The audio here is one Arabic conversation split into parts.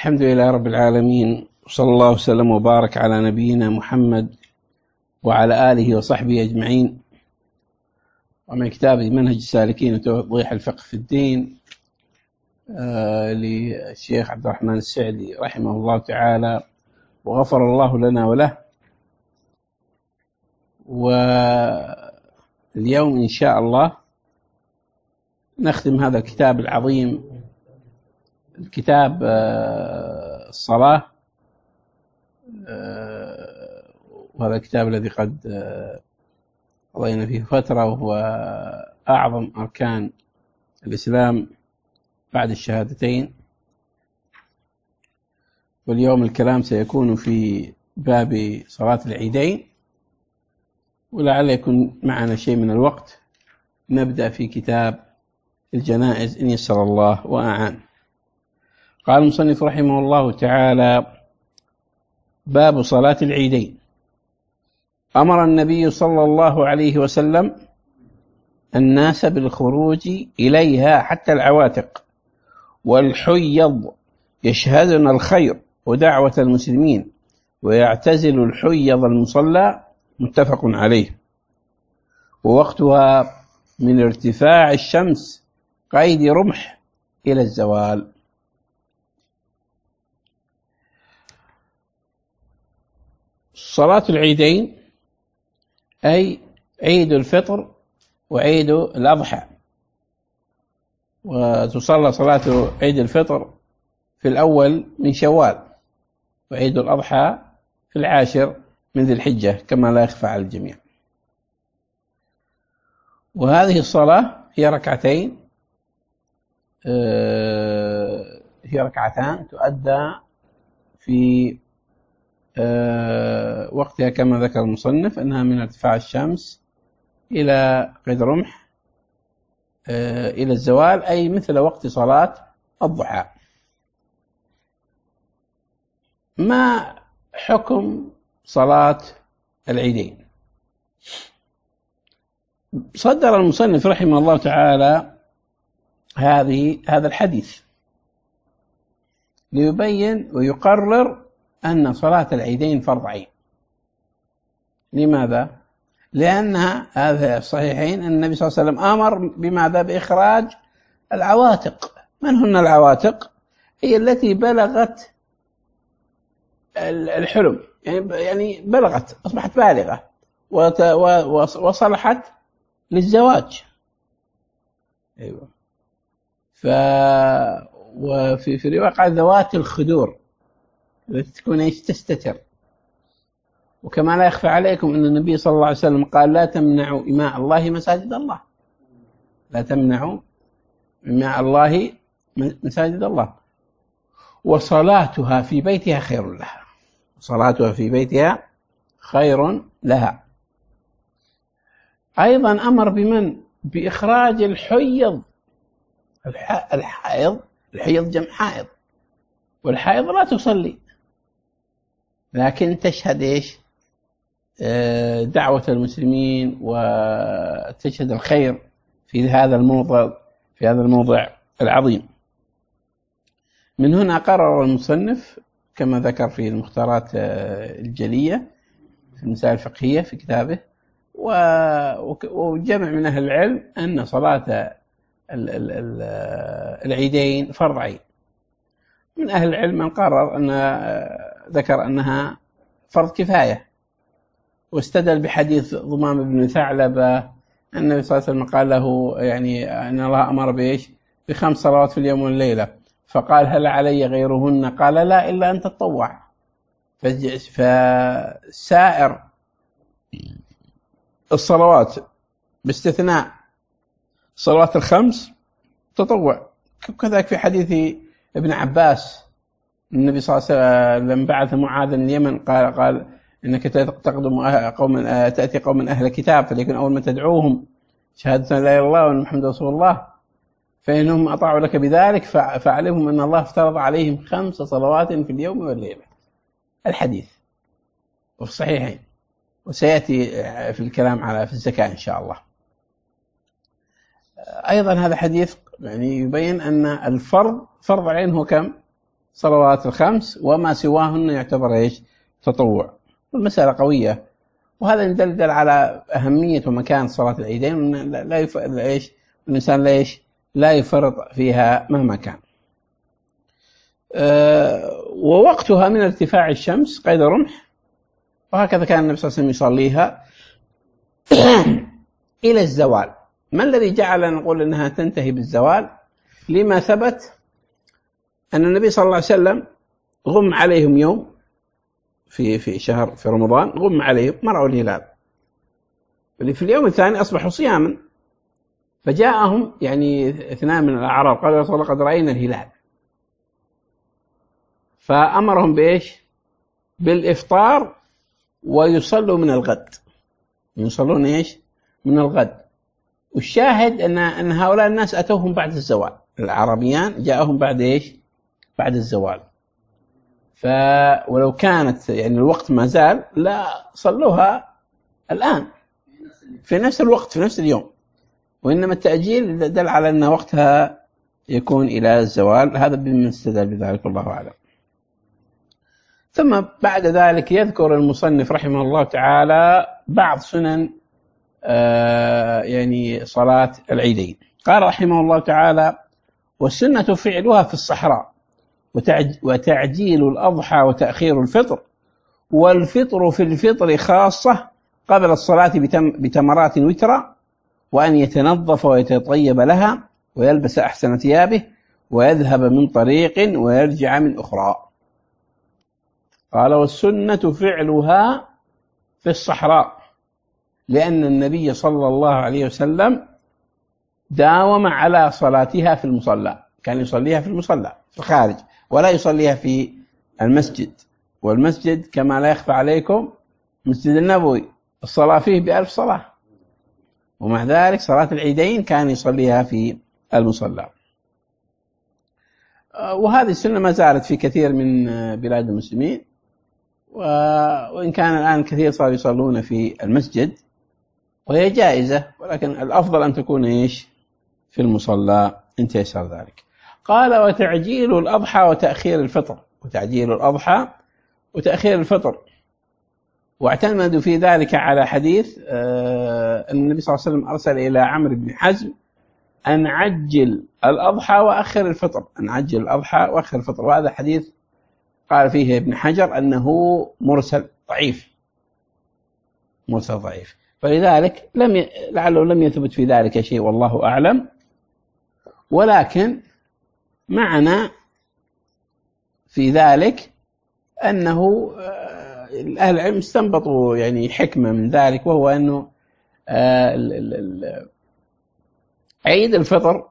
الحمد لله رب العالمين، وصلى الله وسلم وبارك على نبينا محمد وعلى آله وصحبه أجمعين. ومن كتاب منهج السالكين وتوضيح الفقه في الدين للشيخ عبد الرحمن السعدي رحمه الله تعالى وغفر الله لنا وله. واليوم إن شاء الله نختم هذا الكتاب العظيم، الكتاب الصلاة، وهذا الكتاب الذي قد قضينا فيه فترة، وهو أعظم أركان الإسلام بعد الشهادتين. واليوم الكلام سيكون في باب صلاة العيدين، ولعل يكون معنا شيء من الوقت نبدأ في كتاب الجنائز إن يسر الله وأعان. قال المصنف رحمه الله تعالى: باب صلاة العيدين. أمر النبي صلى الله عليه وسلم الناس بالخروج إليها حتى العواتق والحيض يشهدن الخير ودعوة المسلمين، ويعتزل الحيض المصلى، متفق عليه. ووقتها من ارتفاع الشمس قيد رمح إلى الزوال. صلاة العيدين أي عيد الفطر وعيد الأضحى، وتصلى صلاة عيد الفطر في الأول من شوال، وعيد الأضحى في العاشر من ذي الحجة كما لا يخفى على الجميع. وهذه الصلاة هي ركعتين، هي ركعتان تؤدى في وقتها كما ذكر المصنف أنها من ارتفاع الشمس إلى قيد رمح إلى الزوال، أي مثل وقت صلاة الضحى. ما حكم صلاة العيدين؟ صدر المصنف رحمه الله تعالى هذا الحديث ليبين ويقرر أن صلاة العيدين فرض عين. لماذا؟ لأن هذا الصحيحين أن النبي صلى الله عليه وسلم أمر بماذا؟ بإخراج العواتق. من هن العواتق؟ هي التي بلغت الحلم، يعني بلغت، أصبحت بالغة وصلحت للزواج. أيوة. وفي رواية قال ذوات الخدور، التي تكون تستتر. وكما لا يخفى عليكم أن النبي صلى الله عليه وسلم قال: لا تمنعوا إماء الله مساجد الله، لا تمنعوا إماء الله مساجد الله. وصلاتها في بيتها خير لها، صلاتها في بيتها خير لها. أيضا أمر بمن؟ بإخراج الحيض. الحيض جمع حائض، والحائض لا تصلي لكن تشهد إيش؟ دعوة المسلمين وتشهد الخير في هذا الموضع العظيم. من هنا قرر المصنف كما ذكر في المختارات الجلية في المسائل الفقهية في كتابه، وجمع من أهل العلم أن صلاة العيدين فرض عين. من أهل العلم من قرر أن ذكر أنها فرض كفاية، واستدل بحديث ضمام بن ثعلبة أن النبي صلى الله عليه وسلم قال له يعني أن الله أمر بإيش؟ ب5 صلوات في اليوم والليلة، فقال: هل علي غيرهن؟ قال: لا، إلا أن تتطوع. فسائر الصلوات باستثناء صلوات ال5 تطوع. كذلك في حديث ابن عباس النبي صلى الله عليه وسلم لما بعث معاذ اليمن قال: إنك تأتي قوم أهل كتاب، فليكن أول ما تدعوهم شهادة لا إله إلا الله وأن محمد رسول الله، فإنهم أطاعوا لك بذلك فعلمهم أن الله افترض عليهم 5 صلوات في اليوم والليلة. الحديث وفي الصحيحين، وسيأتي في الكلام على في الزكاة إن شاء الله. أيضا هذا حديث يعني يبين أن الفرض فرض عين هو كم؟ صلوات الخمس، وما سواهن يعتبر إيش؟ تطوع. والمسألة قوية، وهذا يدل على أهمية ومكان صلاة العيدين، إيش؟ الإنسان لا يفرط فيها مهما كان. ووقتها من ارتفاع الشمس قيد رمح، وهكذا كان النبي صلى الله عليه وسلم يصليها إلى الزوال. ما الذي جعلنا نقول أنها تنتهي بالزوال؟ لما ثبت أن النبي صلى الله عليه وسلم غم عليهم يوم في شهر في رمضان، غم عليهم ما رأوا الهلال، في اليوم الثاني أصبحوا صياما، فجاءهم يعني 2 من الأعراب قالوا يا رسول الله قد رأينا الهلال، فأمرهم بإيش؟ بالإفطار ويصلوا من الغد، يصلون إيش؟ من الغد. والشاهد أن هؤلاء الناس أتوهم بعد الزوال، العربيان جاءهم بعد إيش؟ بعد الزوال. ولو كانت يعني الوقت ما زال لا صلوها الآن في نفس الوقت في نفس اليوم، وإنما التأجيل دل على أن وقتها يكون إلى الزوال. هذا بمن استدل بذلك، الله أعلم. ثم بعد ذلك يذكر المصنف رحمه الله تعالى بعض سنن يعني صلاة العيدين. قال رحمه الله تعالى: والسنة فعلها في الصحراء، وتعجيل الأضحى وتأخير الفطر، والفطر في الفطر خاصة قبل الصلاة بتمرات وترا، وأن يتنظف ويتطيب لها ويلبس أحسن ثيابه ويذهب من طريق ويرجع من أخرى. قال: والسنة فعلها في الصحراء، لأن النبي صلى الله عليه وسلم داوم على صلاتها في المصلى، كان يصليها في المصلى في الخارج، ولا يصليها في المسجد. والمسجد كما لا يخفى عليكم مسجد النبوي الصلاة فيه ب1000 صلاة، ومع ذلك صلاة العيدين كان يصليها في المصلى. وهذه السنة ما زالت في كثير من بلاد المسلمين، وإن كان الآن كثير صاروا يصلون في المسجد، وهي جائزة، ولكن الأفضل أن تكون إيش؟ في المصلى، إن تيسر ذلك. قال: وتعجيل الأضحى وتأخير الفطر، وتعجيل الأضحى وتأخير الفطر. واعتمدوا في ذلك على حديث أن النبي صلى الله عليه وسلم أرسل إلى عمرو بن حزم أن عجل الأضحى وأخر الفطر، أن عجل الأضحى وأخر الفطر. وهذا حديث قال فيه ابن حجر أنه مرسل ضعيف، مرسل ضعيف، فلذلك لعله لم يثبت في ذلك شيء، والله أعلم. ولكن معنا في ذلك أنه أهل العلم استنبطوا يعني حكمة من ذلك، وهو أنه عيد الفطر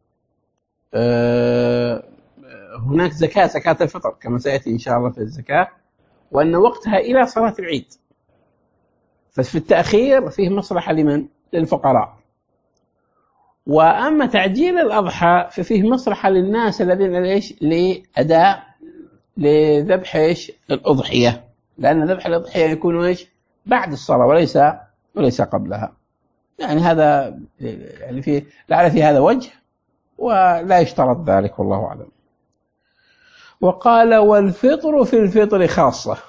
هناك زكاة الفطر كما سيأتي إن شاء الله في الزكاة، وأن وقتها إلى صلاة العيد، ففي التأخير فيه مصلحة لمن؟ للفقراء. وأما تعجيل الأضحى ففيه مصلحة للناس الذين لذبح الأضحية، لأن ذبح الأضحية يكون بعد الصلاة وليس قبلها. يعني هذا يعني فيه لعل في هذا وجه، ولا يشترط ذلك، والله أعلم. وقال: والفطر في الفطر خاصة،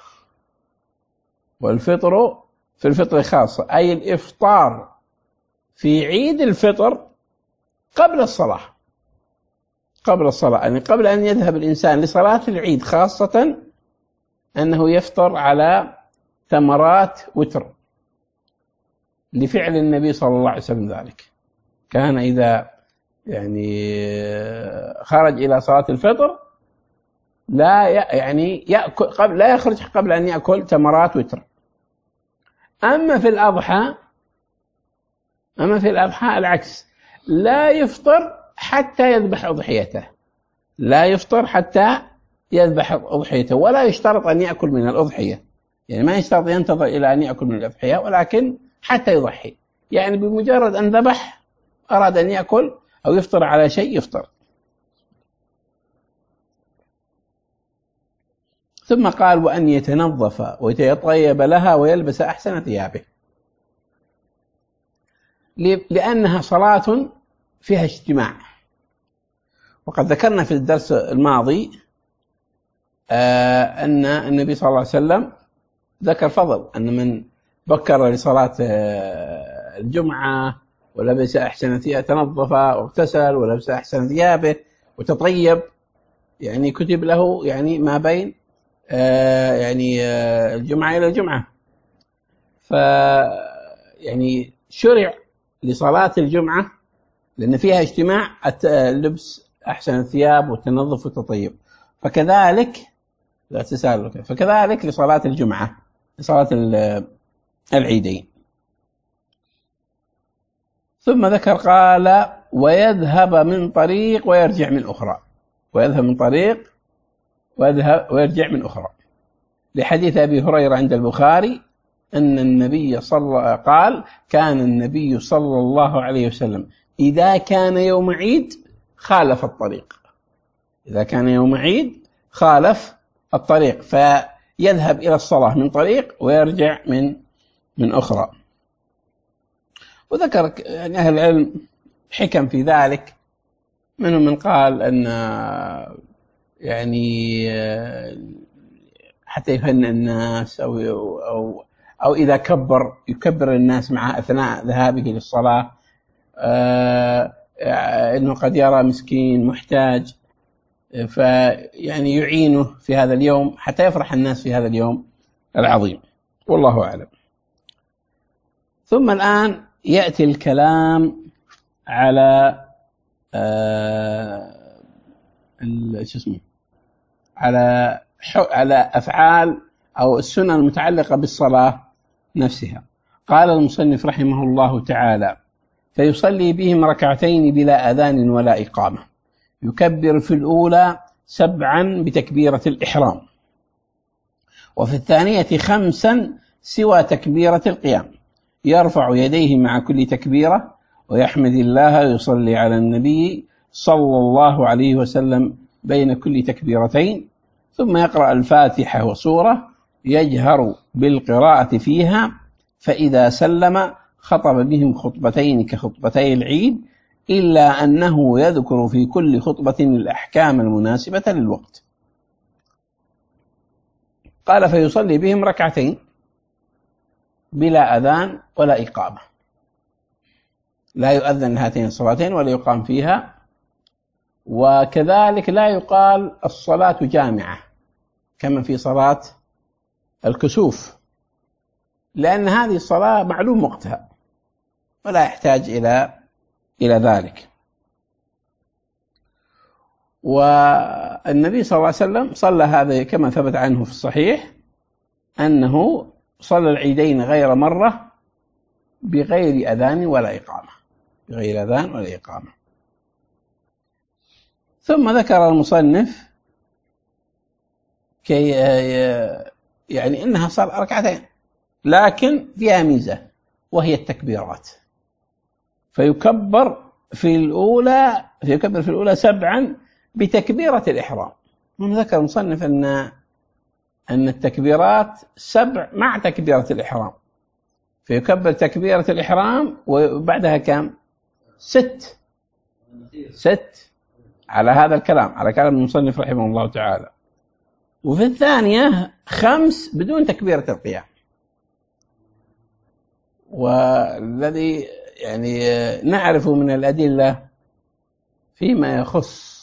والفطر في الفطر خاصة، أي الإفطار في عيد الفطر قبل الصلاة، يعني قبل أن يذهب الإنسان لصلاة العيد، خاصة أنه يفطر على تمرات وتر، لفعل النبي صلى الله عليه وسلم ذلك. كان إذا يعني خرج إلى صلاة الفطر لا يأكل لا يخرج قبل أن يأكل تمرات وتر. أما في الأضحى العكس، لا يفطر حتى يذبح أضحيته، لا يفطر حتى يذبح أضحيته، ولا يشترط أن يأكل من الأضحية، يعني ما يشترط ينتظر إلى أن يأكل من الأضحية، ولكن حتى يضحي، يعني بمجرد أن ذبح أراد أن يأكل أو يفطر على شيء يفطر. ثم قال: وأن يتنظف ويتطيب لها ويلبس أحسن ثيابه، لأنها صلاة فيها اجتماع. وقد ذكرنا في الدرس الماضي أن النبي صلى الله عليه وسلم ذكر فضل أن من بكر لصلاة الجمعة ولبس أحسن ثيابه، تنظف واغتسل ولبس أحسن ثيابه وتطيب، يعني كتب له يعني ما بين الجمعة إلى الجمعة. يعني شرع لصلاة الجمعة لأن فيها اجتماع لبس أحسن الثياب والتنظف والتطيب، فكذلك لا تسأل، فكذلك لصلاة الجمعة، لصلاة العيدين. ثم ذكر قال ويذهب من طريق ويرجع من أخرى، ويذهب من طريق ويرجع من أخرى، لحديث أبي هريرة عند البخاري أن النبي قال كان النبي صلى الله عليه وسلم إذا كان يوم عيد خالف الطريق، إذا كان يوم عيد خالف الطريق، فيذهب إلى الصلاة من طريق ويرجع من أخرى. وذكر يعني أهل العلم حكم في ذلك، منهم من قال أن يعني حتى يهنئ الناس أو إذا يكبر الناس مع أثناء ذهابه للصلاة، إنه قد يرى مسكين محتاج فيعني يعينه في هذا اليوم حتى يفرح الناس في هذا اليوم العظيم، والله أعلم. ثم الآن يأتي الكلام على على أفعال أو السنن المتعلقة بالصلاة نفسها. قال المصنف رحمه الله تعالى فيصلي بهم ركعتين بلا أذان ولا إقامة، يكبر في الأولى 7 بتكبيرة الإحرام، وفي الثانية 5 سوى تكبيرة القيام، يرفع يديه مع كل تكبيرة ويحمد الله ويصلي على النبي صلى الله عليه وسلم بين كل تكبيرتين، ثم يقرأ الفاتحة وسورة يجهر بالقراءة فيها، فإذا سلم خطب بهم خطبتين كخطبتي العيد، إلا أنه يذكر في كل خطبة الأحكام المناسبة للوقت. قال فيصلي بهم ركعتين بلا أذان ولا إقامة، لا يؤذن لهاتين الصلاتين ولا يقام فيها، وكذلك لا يقال الصلاة جامعة كما في صلاة الكسوف، لأن هذه الصلاة معلوم وقتها ولا يحتاج إلى ذلك. والنبي صلى الله عليه وسلم صلى هذا كما ثبت عنه في الصحيح أنه صلى العيدين غير مرة بغير أذان ولا إقامة، بغير أذان ولا إقامة. ثم ذكر المصنف كي يعني إنها صار ركعتين لكن فيها ميزة وهي التكبيرات، فيكبر في الأولى 7 بتكبيرة الإحرام. ذكر المصنف أن التكبيرات 7 مع تكبيرة الإحرام، فيكبر تكبيرة الإحرام وبعدها كم؟ 6 على هذا الكلام، على كلام المصنف رحمه الله تعالى. وفي الثانية 5 بدون تكبيرة القيام. والذي يعني نعرفه من الأدلة فيما يخص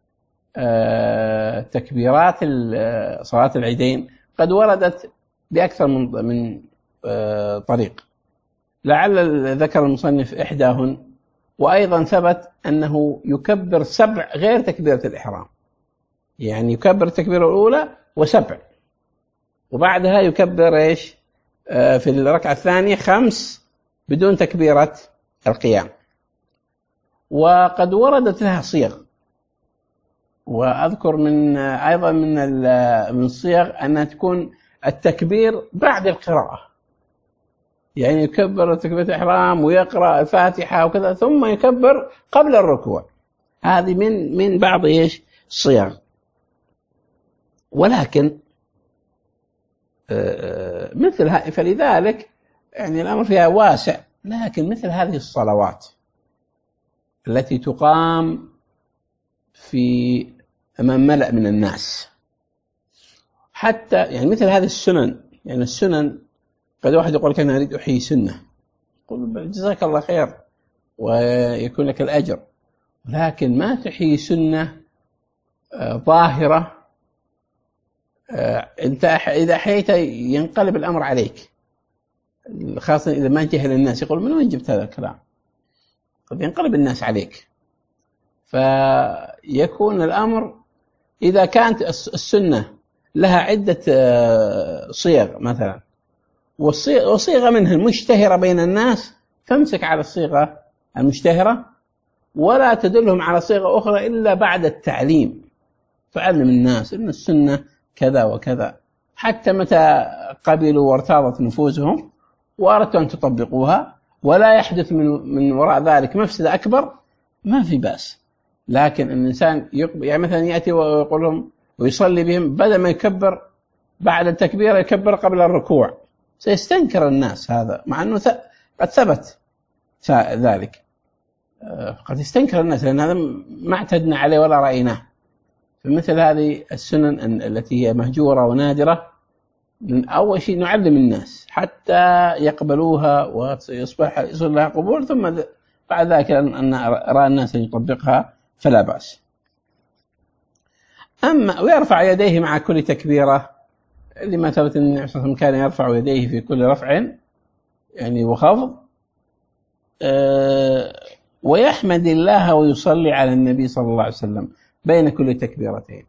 تكبيرات صلاة العيدين قد وردت بأكثر من طريق، لعل ذكر المصنف إحداهن، وأيضا ثبت أنه يكبر 7 غير تكبيرة الإحرام، يعني يكبر التكبيرة الأولى و7 وبعدها يكبر إيش في الركعة الثانية 5 بدون تكبيرة القيام. وقد وردت لها صيغ، وأذكر أيضا من الصيغ أنها تكون التكبير بعد القراءة، يعني يكبر تكبيرة الإحرام ويقرأ الفاتحة وكذا ثم يكبر قبل الركوع. هذه من بعض الصيغ، ولكن فلذلك يعني الأمر فيها واسع. لكن مثل هذه الصلوات التي تقام في أمام ملأ من الناس حتى يعني مثل هذه السنن، يعني السنن قد واحد يقول لك أنا أريد أحيي سنة، قل جزاك الله خير ويكون لك الأجر، لكن ما تحيي سنة ظاهرة. أنت إذا أحييت ينقلب الأمر عليك، خاصة إذا ما جهل الناس، يقول من وين جبت هذا الكلام؟ قد ينقلب الناس عليك. فيكون الأمر إذا كانت السنة لها عدة صيغ مثلا، وصيغة منها المشتهرة بين الناس، فامسك على الصيغة المشتهرة ولا تدلهم على صيغة أخرى إلا بعد التعليم. تعلم الناس إن السنة كذا وكذا، حتى متى قبلوا وارتاضت نفوسهم وأردتوا أن تطبقوها ولا يحدث من وراء ذلك مفسدة أكبر، ما في بأس. لكن الإنسان يعني مثلا يأتي ويقول لهم ويصلي بهم، بدل ما يكبر بعد التكبير يكبر قبل الركوع، سيستنكر الناس هذا، مع أنه قد ثبت ذلك، قد يستنكر الناس لأن هذا ما اعتدنا عليه ولا رأيناه. فمثل هذه السنن التي هي مهجورة ونادرة، أول شيء نعلم الناس حتى يقبلوها ويصبح لها قبول، ثم بعد ذلك أن أرى الناس أن يطبقها فلا بأس. أما ويرفع يديه مع كل تكبيرة، لما ثبت أن النبي صلى الله عليه وسلم كان يرفع يديه في كل رفع يعني وخفض، ويحمد الله ويصلي على النبي صلى الله عليه وسلم بين كل تكبيرتين.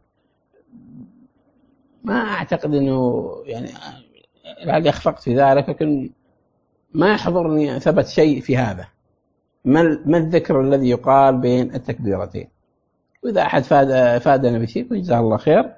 ما أعتقد أنه يعني لعلي أخفقت في ذلك، لكن ما يحضرني ثبت شيء في هذا، ما الذكر الذي يقال بين التكبيرتين. وإذا أحد فادنا بشيء فجزاه الله خير،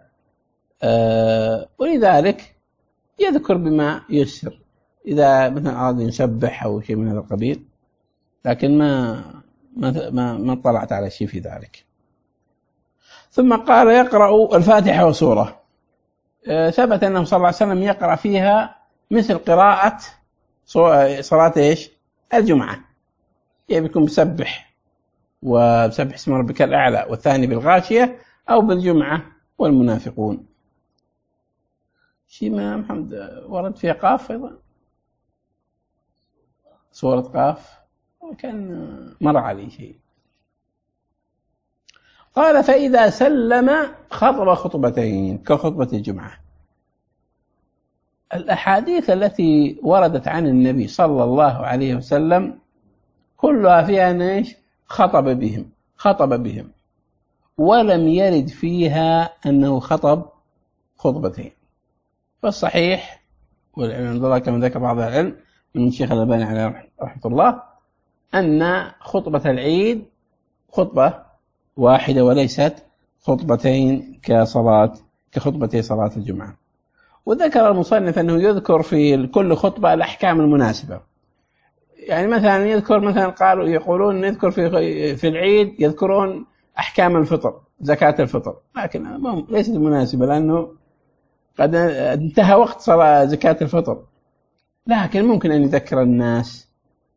ولذلك يذكر بما يسر إذا مثلا أراد يسبح أو شيء من هذا القبيل، لكن ما اطلعت على شيء في ذلك. ثم قال يقرأ الفاتحة وسورة، ثبت أنه صلى الله عليه وسلم يقرأ فيها مثل قراءة صلاة إيش؟ الجمعة، يعني بيكون بسبح وبسبح اسم ربك الأعلى، والثاني بالغاشية، أو بالجمعة والمنافقون. شيء ما محمد ورد فيها قاف أيضا، سورة قاف، وكان مر عليه شيء. قال فإذا سلم خطب خطبتين كخطبة الجمعة. الأحاديث التي وردت عن النبي صلى الله عليه وسلم كلها فيها نيش خطب بهم، ولم يرد فيها أنه خطب خطبتين. فالصحيح والعلم الله كما ذكر بعض العلم من الشيخ الألباني عليه رحمة الله أن خطبة العيد خطبة واحدة وليست خطبتين كخطبتي صلاة الجمعة. وذكر المصنف أنه يذكر في كل خطبة الأحكام المناسبة، يعني مثلا يذكر مثلا يقولون يذكر في العيد يذكرون أحكام الفطر، زكاة الفطر، لكن ليست مناسبة لأنه قد انتهى وقت صلاة زكاة الفطر. لكن ممكن أن يذكر الناس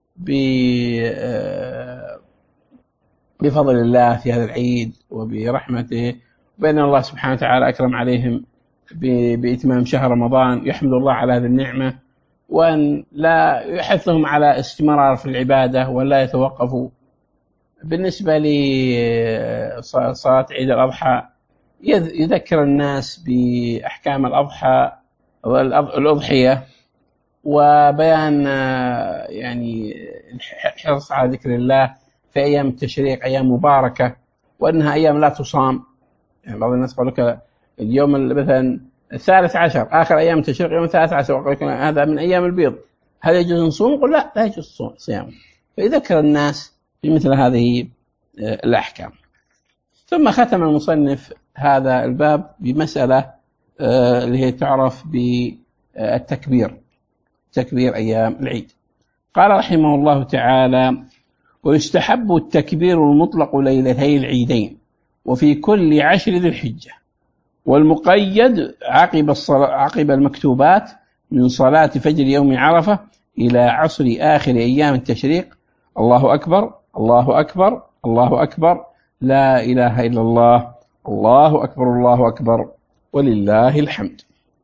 بفضل الله في هذا العيد وبرحمته، بأن الله سبحانه وتعالى أكرم عليهم بإتمام شهر رمضان، يحمد الله على هذه النعمة، وأن لا يحثهم على استمرار في العبادة ولا يتوقفوا. بالنسبة لصلاة عيد الأضحى يذكر الناس بأحكام الأضحى والأضحية، وبيان يعني الحرص على ذكر الله في أيام التشريق، أيام مباركة، وأنها أيام لا تصام. يعني بعض الناس يقول لك اليوم مثلا 13 آخر أيام التشريق يوم 13، ويقول لك هذا من أيام البيض، هل يجوز نصوم؟ قل لا يجوز صيام. فيذكر الناس بمثل هذه الأحكام. ثم ختم المصنف هذا الباب بمسألة اللي هي تعرف بالتكبير، تكبير أيام العيد. قال رحمه الله تعالى: ويستحب التكبير المطلق ليلتي العيدين وفي كل 10 ذي الحجة، والمقيد عقب المكتوبات من صلاة فجر يوم عرفة إلى عصر آخر أيام التشريق: الله أكبر الله أكبر الله أكبر لا إله إلا الله الله أكبر الله أكبر ولله الحمد.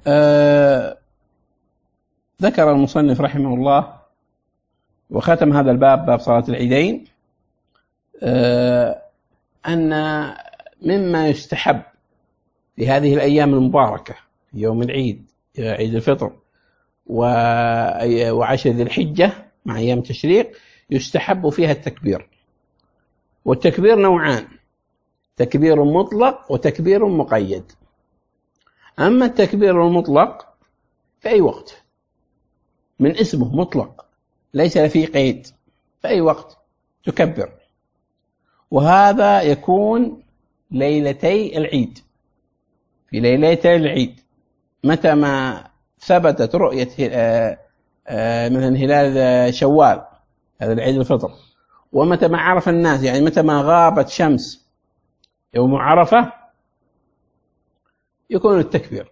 ذكر المصنف رحمه الله وختم هذا الباب، باب صلاة العيدين، أن مما يستحب في هذه الأيام المباركة، يوم العيد، عيد الفطر وعشر ذي الحجة مع أيام التشريق، يستحب فيها التكبير. والتكبير نوعان: تكبير مطلق وتكبير مقيد. أما التكبير المطلق في أي وقت، من اسمه مطلق ليس فيه قيد، في أي وقت تكبر، وهذا يكون ليلتي العيد. في ليلتي العيد متى ما ثبتت رؤية مثلا هلال شوال، هذا العيد الفطر، ومتى ما عرف الناس، يعني متى ما غابت شمس يوم عرفة، يكون التكبير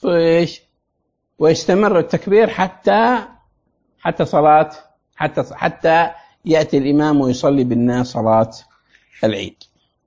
ويستمر التكبير حتى صلاة حتى يأتي الإمام ويصلي بالناس صلاة العيد.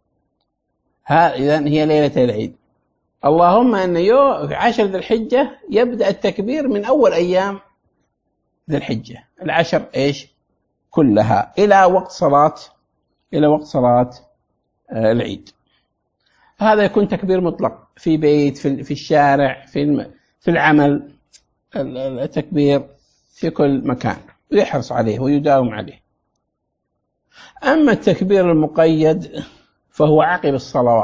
إذن هي ليلة العيد. اللهم أن في 10 ذي الحجة يبدأ التكبير من أول أيام ذي الحجة، 10 كلها إلى وقت صلاة العيد. هذا يكون تكبير مطلق في بيت، في الشارع، في العمل، التكبير في كل مكان، ويحرص عليه ويداوم عليه. أما التكبير المقيد فهو عقب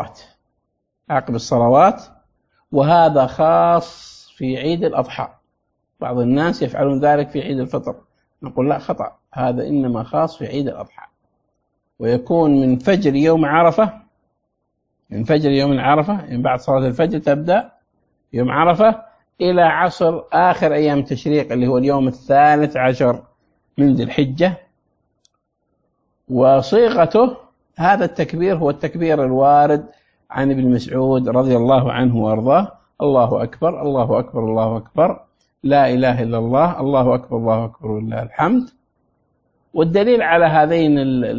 الصلوات، وهذا خاص في عيد الأضحى. بعض الناس يفعلون ذلك في عيد الفطر، نقول لا، خطأ، هذا إنما خاص في عيد الأضحى، ويكون من فجر يوم عرفة، يعني بعد صلاة الفجر تبدأ يوم عرفة إلى عصر آخر أيام التشريق اللي هو اليوم 13 من ذي الحجة. وصيغته هذا التكبير هو التكبير الوارد عن ابن مسعود رضي الله عنه وارضاه: الله أكبر، الله أكبر، الله أكبر، لا إله إلا الله، الله أكبر، الله أكبر، ولله الحمد. والدليل على هذين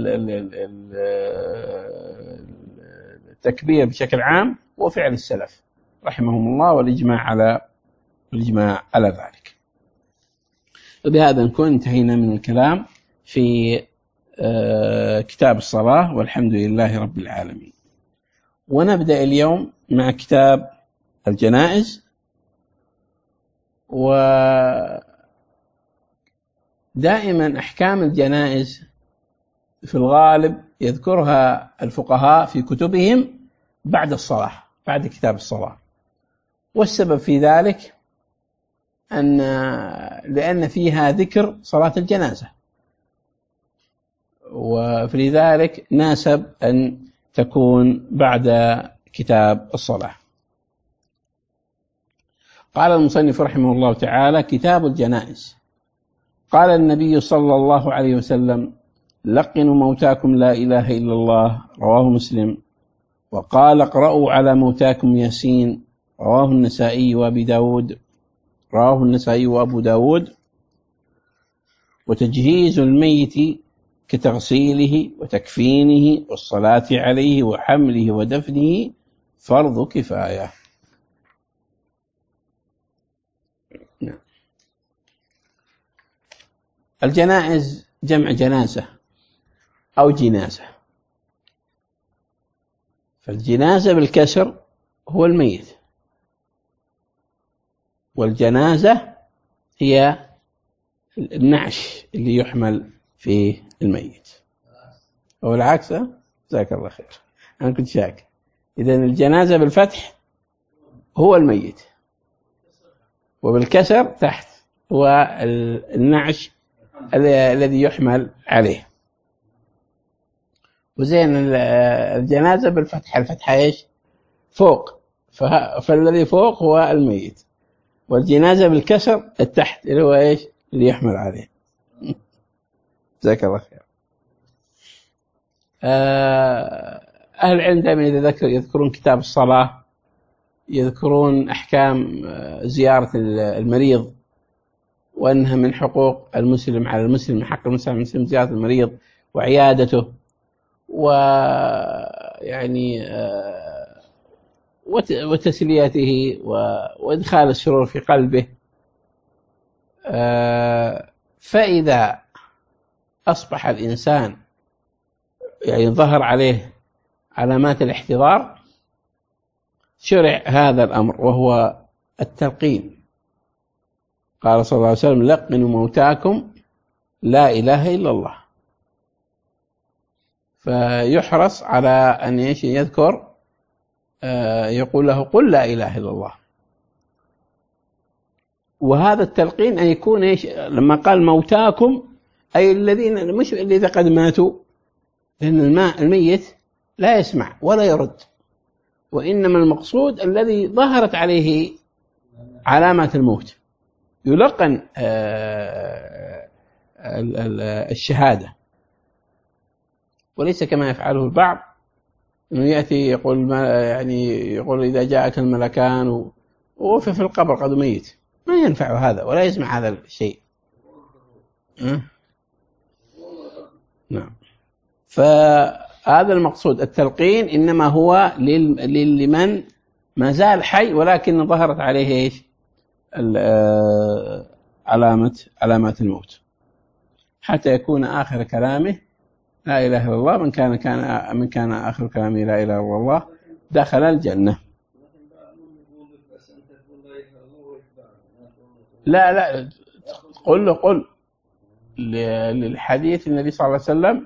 التكبير بشكل عام هو فعل السلف رحمهم الله والإجماع على ذلك. وبهذا نكون انتهينا من الكلام في كتاب الصلاة، والحمد لله رب العالمين. ونبدأ اليوم مع كتاب الجنائز. ودائما أحكام الجنائز في الغالب يذكرها الفقهاء في كتبهم بعد الصلاة، بعد كتاب الصلاة. والسبب في ذلك لأن فيها ذكر صلاة الجنازة، ولذلك ناسب أن تكون بعد كتاب الصلاة. قال المصنف رحمه الله تعالى: كتاب الجنائز. قال النبي صلى الله عليه وسلم: لقنوا موتاكم لا إله إلا الله، رواه مسلم. وقال: اقرأوا على موتاكم ياسين، رواه النسائي وأبو داود. وتجهيز الميت كتغسيله وتكفينه والصلاة عليه وحمله ودفنه فرض كفاية. الجنائز جمع جنازة أو جنازة. فالجنازة بالكسر هو الميت، والجنازة هي النعش اللي يحمل فيه الميت، أو العكس. جزاك الله خير، أنا كنت شاك. إذن الجنازة بالفتح هو الميت، وبالكسر تحت هو النعش الذي يحمل عليه. وزين الجنازة بالفتح، الفتحة إيش؟ فوق، فالذي فوق هو الميت، والجنازة بالكسر التحت اللي هو إيش؟ اللي يحمل عليه. جزاك الله خير. أهل العلم دائما إذا يذكرون كتاب الصلاة يذكرون أحكام زيارة المريض، وأنها من حقوق المسلم على المسلم، من حق المسلم على المسلم زيارة المريض وعيادته، وتسليته وإدخال السرور في قلبه. فإذا أصبح الإنسان يعني ظهر عليه علامات الاحتضار شرع هذا الأمر وهو التلقين. قال صلى الله عليه وسلم: لقنوا موتاكم لا إله إلا الله. فيحرص على أن يذكر، يقول له: قل لا إله إلا الله. وهذا التلقين أن يكون لما قال موتاكم أي الذين مش الذين قد ماتوا، لأن الميت لا يسمع ولا يرد، وإنما المقصود الذي ظهرت عليه علامات الموت يلقن الشهادة، وليس كما يفعله البعض أنه يأتي يقول إذا جاءك الملكان وهو في القبر قد ميت، ما ينفع هذا ولا يسمع هذا الشيء. نعم. فهذا المقصود. التلقين إنما هو لمن ما زال حي ولكن ظهرت عليه علامات الموت، حتى يكون آخر كلامه لا إله إلا الله. من كان آخر كلامه لا إله إلا الله دخل الجنة. لا قل للحديث النبي صلى الله عليه وسلم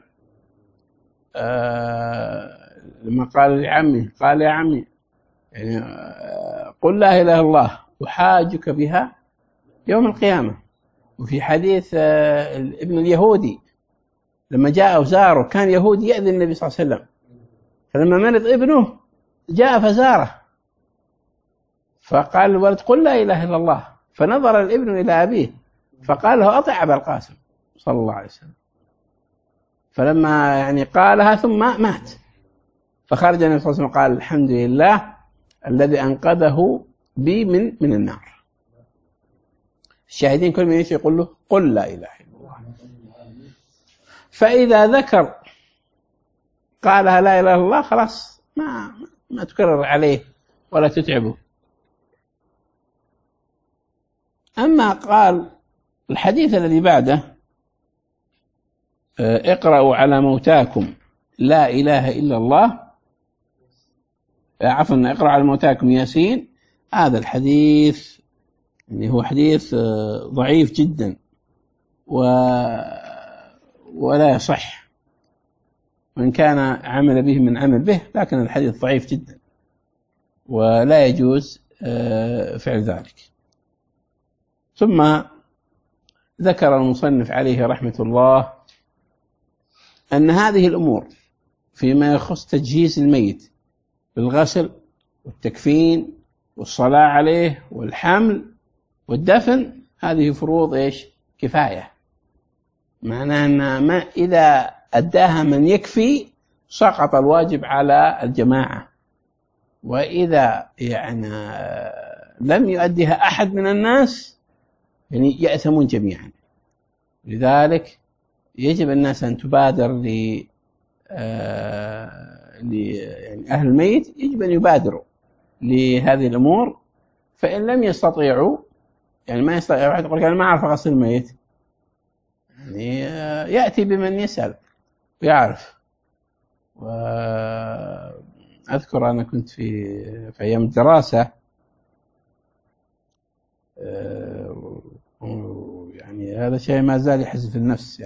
لما قال لعمه، قال: يا عمي يعني قل لا إله إلا الله أحاجك بها يوم القيامة. وفي حديث ابن اليهودي لما جاء وزاره، كان يهودي يأذي النبي صلى الله عليه وسلم، فلما مرض ابنه جاء فزاره، فقال الولد: قل لا إله إلا الله. فنظر الابن إلى أبيه فقال له: أطع أبا القاسم صلى الله عليه وسلم. فلما قالها ثم مات، فخرج النبي صلى الله عليه وسلم قال: الحمد لله الذي أنقذه بي من النار. الشاهدين كل من يقول له: قل لا إله إلا الله. فإذا ذكر قالها لا إله إلا الله خلاص ما تكرر عليه ولا تتعبه. أما قال الحديث الذي بعده: اقرأوا على موتاكم لا إله إلا الله، عفوا اقرأوا على موتاكم ياسين، هذا الحديث هو حديث ضعيف جدا ولا يصح، وإن كان عمل به من عمل به، لكن الحديث ضعيف جدا ولا يجوز فعل ذلك. ثم ذكر المصنف عليه رحمة الله أن هذه الأمور فيما يخص تجهيز الميت بالغسل والتكفين والصلاة عليه والحمل والدفن، هذه فروض كفاية، معناه أن إذا أداها من يكفي سقط الواجب على الجماعة، وإذا لم يؤديها أحد من الناس يأثمون جميعا. لذلك يجب الناس أن تبادر أهل الميت، يجب أن يبادروا لهذه الأمور. فإن لم يستطيعوا ما يستطيع واحد يقول أنا ما أعرف أغسل الميت، يأتي بمن يسأل ويعرف. وأذكر أنا كنت في أيام الدراسة هذا شيء ما زال يحز في النفس.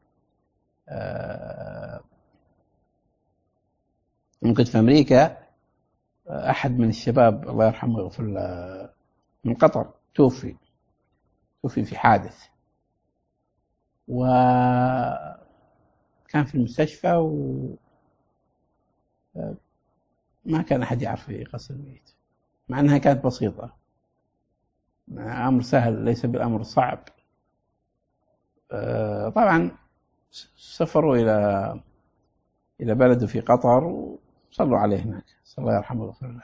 كنت في أمريكا، أحد من الشباب الله يرحمه ويغفر له من قطر توفي في حادث، وكان في المستشفى وما كان أحد يعرف يغسل الميت، مع أنها كانت بسيطة، أمر سهل ليس بالأمر صعب. طبعا سافروا إلى بلده في قطر وصلوا عليه هناك، صلى الله يرحمه ويغفر له.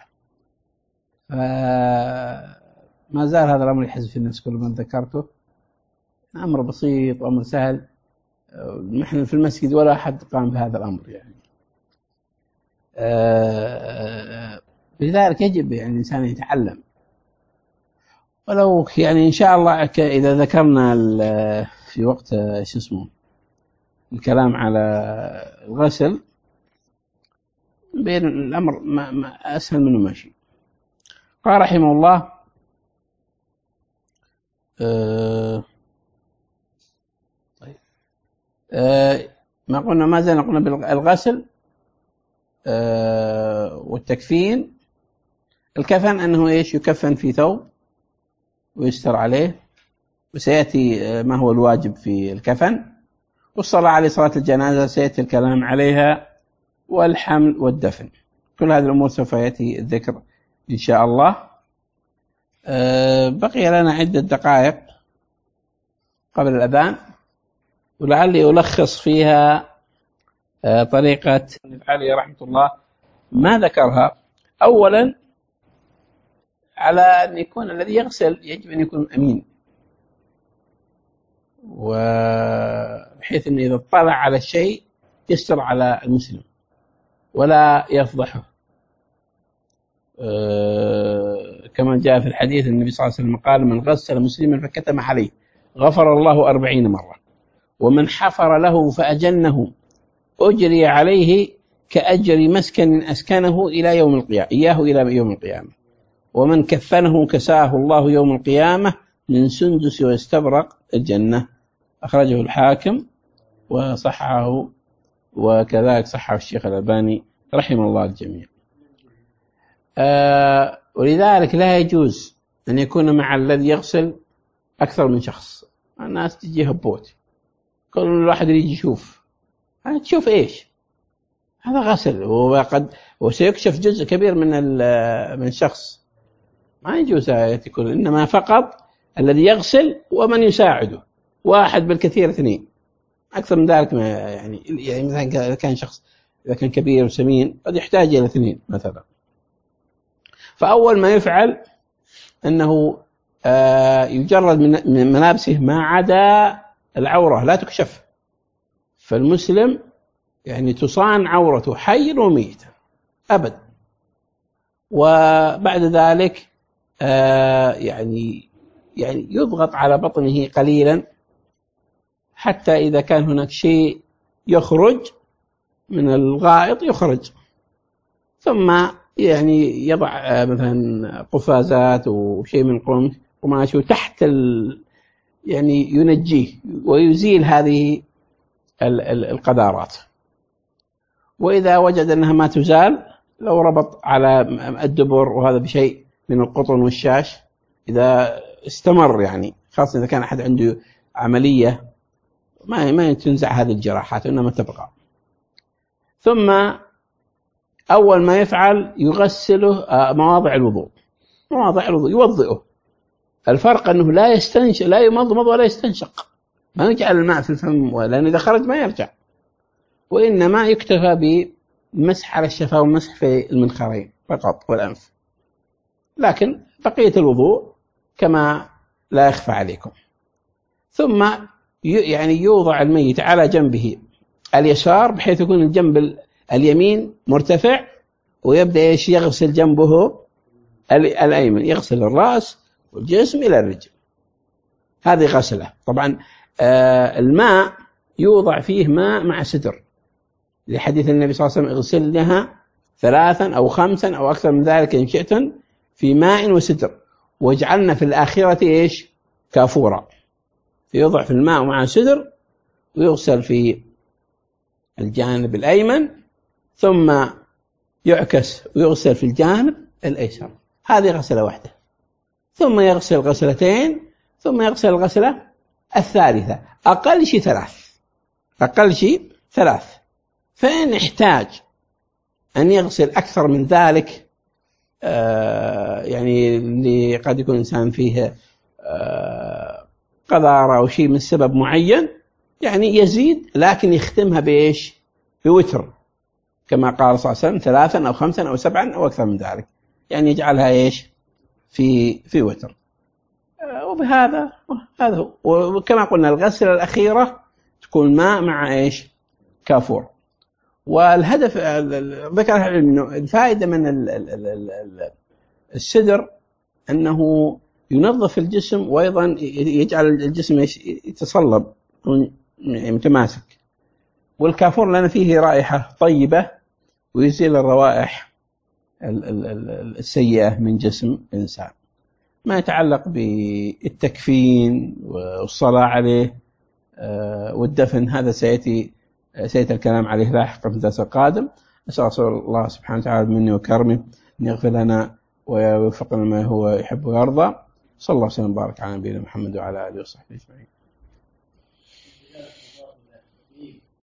ما زال هذا الأمر يحز في النفس كل ما ذكرته. أمر بسيط وأمر سهل، نحن في المسجد ولا أحد قام بهذا الأمر لذلك يجب يعني الإنسان يتعلم. ولو يعني إن شاء الله إذا ذكرنا في وقت شو اسمه الكلام على الغسل بين الأمر ما أسهل منه ماشي. قال رحمه الله طيب ما قلنا ما زلنا قلنا بالغسل والتكفين. الكفن أنه إيش يكفن في ثوب ويستر عليه، وسيأتي ما هو الواجب في الكفن. والصلاة عليه صلاة الجنازة سيأتي الكلام عليها، والحمل والدفن، كل هذه الأمور سوف يأتي الذكر إن شاء الله. بقي لنا عدة دقائق قبل الأذان، ولعلي ألخص فيها طريقة علي رحمة الله ما ذكرها. أولا على أن يكون الذي يغسل يجب أن يكون أمين، وبحيث أن إذا اطلع على الشيء يستر على المسلم ولا يفضحه، كما جاء في الحديث النبي صلى الله عليه وسلم قال: من غسل مسلما فكتم عليه غفر الله 40 مرة، ومن حفر له فأجنه أجري عليه كأجر مسكن أسكنه إلى يوم القيامة، إياه إلى يوم القيامة، ومن كفنه كساه الله يوم القيامة من سندس واستبرق الجنة. أخرجه الحاكم وصححه، وكذلك صححه الشيخ الألباني رحمه الله الجميع. ولذلك لا يجوز أن يكون مع الذي يغسل أكثر من شخص. الناس تجي هبوت، كل واحد يجي يشوف، تشوف إيش؟ هذا غسل، وسيكشف جزء كبير من الشخص، ما يجوز يكون. إنما فقط الذي يغسل ومن يساعده، واحد بالكثير 2، أكثر من ذلك ما يعني مثلا إذا كان شخص إذا كان كبير وسمين قد يحتاج إلى 2 مثلا. فأول ما يفعل أنه يجرد من ملابسه ما عدا العورة لا تكشف، فالمسلم يعني تصان عورته حيا وميتا أبدا. وبعد ذلك يعني يضغط على بطنه قليلا حتى إذا كان هناك شيء يخرج من الغائط يخرج، ثم يعني يضع مثلا قفازات وشيء من قماش تحت يعني ينجيه ويزيل هذه القذارات. وإذا وجد أنها ما تزال، لو ربط على الدبر وهذا بشيء من القطن والشاش إذا استمر، يعني خاصة إذا كان أحد عنده عملية ما تنزع هذه الجراحات إنما تبقى. ثم أول ما يفعل يغسله مواضع الوضوء، يوضئه. الفرق أنه لا يمضمض ولا يستنشق، ما يجعل الماء في الفم، لأن إذا خرج ما يرجع، وإنما يكتفى بمسح على الشفاه ومسح في المنخرين فقط والأنف. لكن بقية الوضوء كما لا يخفى عليكم. ثم يعني يوضع الميت على جنبه اليسار بحيث يكون الجنب اليمين مرتفع، ويبدأ يغسل جنبه الأيمن، يغسل الرأس والجسم إلى الرجل. هذه غسلة. طبعا الماء يوضع فيه ماء مع سدر، لحديث النبي صلى الله عليه وسلم: اغسلنها 3 أو 5 أو أكثر من ذلك إن شئتن في ماء وسدر، واجعلنا في الآخرة كافورا. فيوضع في الماء مع سدر ويغسل في الجانب الأيمن، ثم يعكس ويغسل في الجانب الأيسر. هذه غسلة واحدة. ثم يغسل غسلتين، ثم يغسل الغسلة الثالثة، أقل شيء 3. فإن احتاج أن يغسل أكثر من ذلك، يعني اللي قد يكون إنسان فيه قذارة أو شيء من سبب معين، يعني يزيد، لكن يختمها بإيش؟ بوتر، كما قال صلى الله عليه وسلم: 3 أو 5 أو 7 أو أكثر من ذلك، يعني يجعلها إيش؟ في وتر. وبهذا هذا هو. وكما قلنا الغسلة الأخيرة تكون ماء مع إيش؟ كافور. والهدف ذكر أنه الفائدة من السدر أنه ينظف الجسم، وأيضا يجعل الجسم يتصلب متماسك. والكافور لأن فيه رائحة طيبة ويزيل الروائح السيئة من جسم الإنسان. ما يتعلق بالتكفين والصلاة عليه والدفن هذا سيأتي الكلام عليه لاحقا في الدرس القادم. أسأل الله سبحانه وتعالى مني وكرمه أن يغفر لنا ويوفقنا ما هو يحب ويرضى. صلى الله وسلم وبارك على نبينا محمد وعلى آله وصحبه أجمعين.